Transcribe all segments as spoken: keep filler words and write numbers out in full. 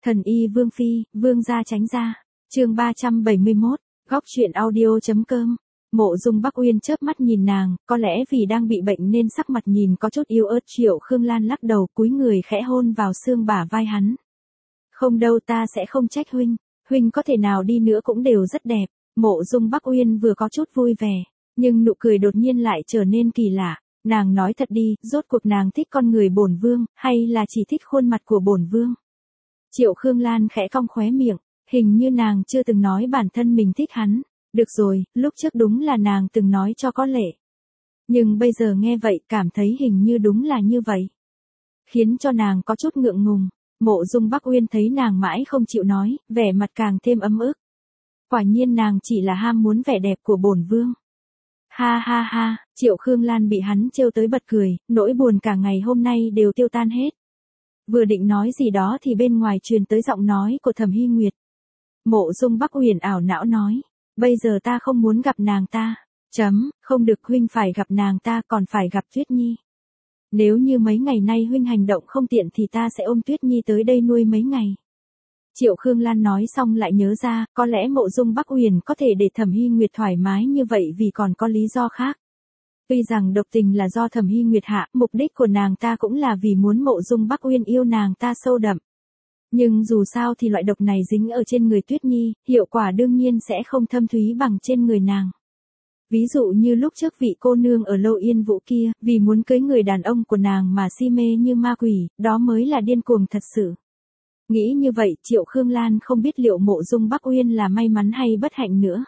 Thần y Vương Phi, Vương gia tránh ra. Chương ba trăm bảy mươi mốt, góc truyện audio.com. Mộ Dung Bắc Uyên chớp mắt nhìn nàng, có lẽ vì đang bị bệnh nên sắc mặt nhìn có chút yếu ớt. Triệu Khương Lan lắc đầu, cúi người khẽ hôn vào xương bả vai hắn. Không đâu, ta sẽ không trách huynh, huynh có thể nào đi nữa cũng đều rất đẹp. Mộ Dung Bắc Uyên vừa có chút vui vẻ, nhưng nụ cười đột nhiên lại trở nên kỳ lạ. Nàng nói thật đi, rốt cuộc nàng thích con người bổn vương, hay là chỉ thích khuôn mặt của bổn vương? Triệu Khương Lan khẽ cong khóe miệng, hình như nàng chưa từng nói bản thân mình thích hắn. Được rồi, lúc trước đúng là nàng từng nói cho có lệ. Nhưng bây giờ nghe vậy cảm thấy hình như đúng là như vậy. Khiến cho nàng có chút ngượng ngùng. Mộ Dung Bắc Uyên thấy nàng mãi không chịu nói, vẻ mặt càng thêm ấm ức. Quả nhiên nàng chỉ là ham muốn vẻ đẹp của bổn vương. Ha ha ha, Triệu Khương Lan bị hắn trêu tới bật cười, nỗi buồn cả ngày hôm nay đều tiêu tan hết. Vừa định nói gì đó thì bên ngoài truyền tới giọng nói của Thẩm Hy Nguyệt. Mộ Dung Bắc Uyển ảo não nói, bây giờ ta không muốn gặp nàng ta. Chấm, không được, huynh phải gặp nàng ta, còn phải gặp Tuyết Nhi. Nếu như mấy ngày nay huynh hành động không tiện thì ta sẽ ôm Tuyết Nhi tới đây nuôi mấy ngày. Triệu Khương Lan nói xong lại nhớ ra, có lẽ Mộ Dung Bắc Uyển có thể để Thẩm Hy Nguyệt thoải mái như vậy vì còn có lý do khác. Tuy rằng độc tình là do Thẩm Hy Nguyệt hạ, mục đích của nàng ta cũng là vì muốn Mộ Dung Bắc Uyên yêu nàng ta sâu đậm. Nhưng dù sao thì loại độc này dính ở trên người Tuyết Nhi, hiệu quả đương nhiên sẽ không thâm thúy bằng trên người nàng. Ví dụ như lúc trước vị cô nương ở Lâu Yên Vũ kia, vì muốn cưới người đàn ông của nàng mà si mê như ma quỷ, đó mới là điên cuồng thật sự. Nghĩ như vậy, Triệu Khương Lan không biết liệu Mộ Dung Bắc Uyên là may mắn hay bất hạnh nữa.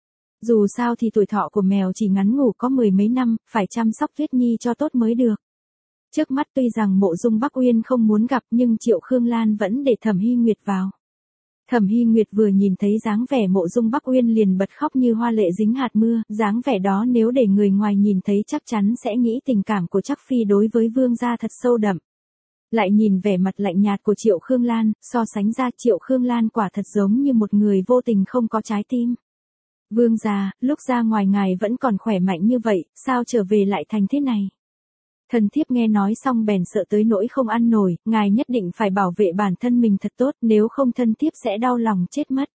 Dù sao thì tuổi thọ của mèo chỉ ngắn ngủ có mười mấy năm, phải chăm sóc Tuyết Nhi cho tốt mới được. Trước mắt tuy rằng Mộ Dung Bắc Uyên không muốn gặp nhưng Triệu Khương Lan vẫn để Thẩm Hy Nguyệt vào. Thẩm Hy Nguyệt vừa nhìn thấy dáng vẻ Mộ Dung Bắc Uyên liền bật khóc như hoa lệ dính hạt mưa, dáng vẻ đó nếu để người ngoài nhìn thấy chắc chắn sẽ nghĩ tình cảm của Trác Phi đối với vương gia thật sâu đậm. Lại nhìn vẻ mặt lạnh nhạt của Triệu Khương Lan, so sánh ra Triệu Khương Lan quả thật giống như một người vô tình không có trái tim. Vương gia, lúc ra ngoài ngài vẫn còn khỏe mạnh như vậy, sao trở về lại thành thế này? Thần thiếp nghe nói xong bèn sợ tới nỗi không ăn nổi, ngài nhất định phải bảo vệ bản thân mình thật tốt, nếu không thân thiếp sẽ đau lòng chết mất.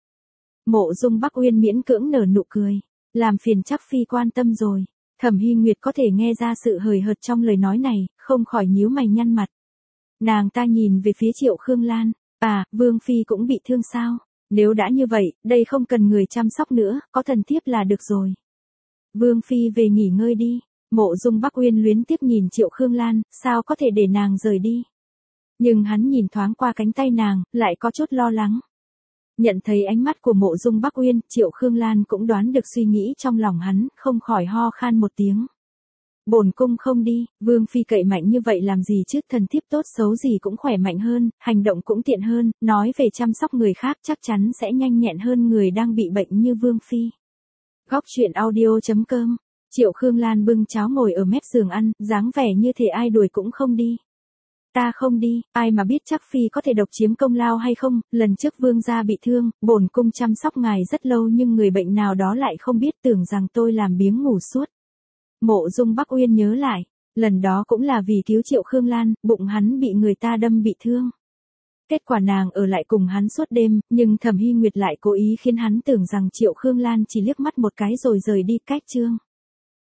Mộ Dung Bắc Uyên miễn cưỡng nở nụ cười, làm phiền Trác Phi quan tâm rồi. Thẩm Hy Nguyệt có thể nghe ra sự hời hợt trong lời nói này, không khỏi nhíu mày nhăn mặt. Nàng ta nhìn về phía Triệu Khương Lan, à, Vương Phi cũng bị thương sao? Nếu đã như vậy, đây không cần người chăm sóc nữa, có thần thiếp là được rồi. Vương Phi về nghỉ ngơi đi. Mộ Dung Bắc Uyên luyến tiếc nhìn Triệu Khương Lan, sao có thể để nàng rời đi. Nhưng hắn nhìn thoáng qua cánh tay nàng, lại có chút lo lắng. Nhận thấy ánh mắt của Mộ Dung Bắc Uyên, Triệu Khương Lan cũng đoán được suy nghĩ trong lòng hắn, không khỏi ho khan một tiếng. Bổn cung không đi, Vương Phi cậy mạnh như vậy làm gì chứ, thần thiếp tốt xấu gì cũng khỏe mạnh hơn, hành động cũng tiện hơn, nói về chăm sóc người khác chắc chắn sẽ nhanh nhẹn hơn người đang bị bệnh như Vương Phi. Góc truyện audio.com. Triệu Khương Lan bưng cháo ngồi ở mép giường ăn, dáng vẻ như thể ai đuổi cũng không đi. Ta không đi, ai mà biết Trác Phi có thể độc chiếm công lao hay không, lần trước vương gia bị thương, bổn cung chăm sóc ngài rất lâu nhưng người bệnh nào đó lại không biết, tưởng rằng tôi làm biếng ngủ suốt. Mộ Dung Bắc Uyên nhớ lại, lần đó cũng là vì cứu Triệu Khương Lan, bụng hắn bị người ta đâm bị thương. Kết quả nàng ở lại cùng hắn suốt đêm, nhưng Thẩm Hy Nguyệt lại cố ý khiến hắn tưởng rằng Triệu Khương Lan chỉ liếc mắt một cái rồi rời đi cách chương.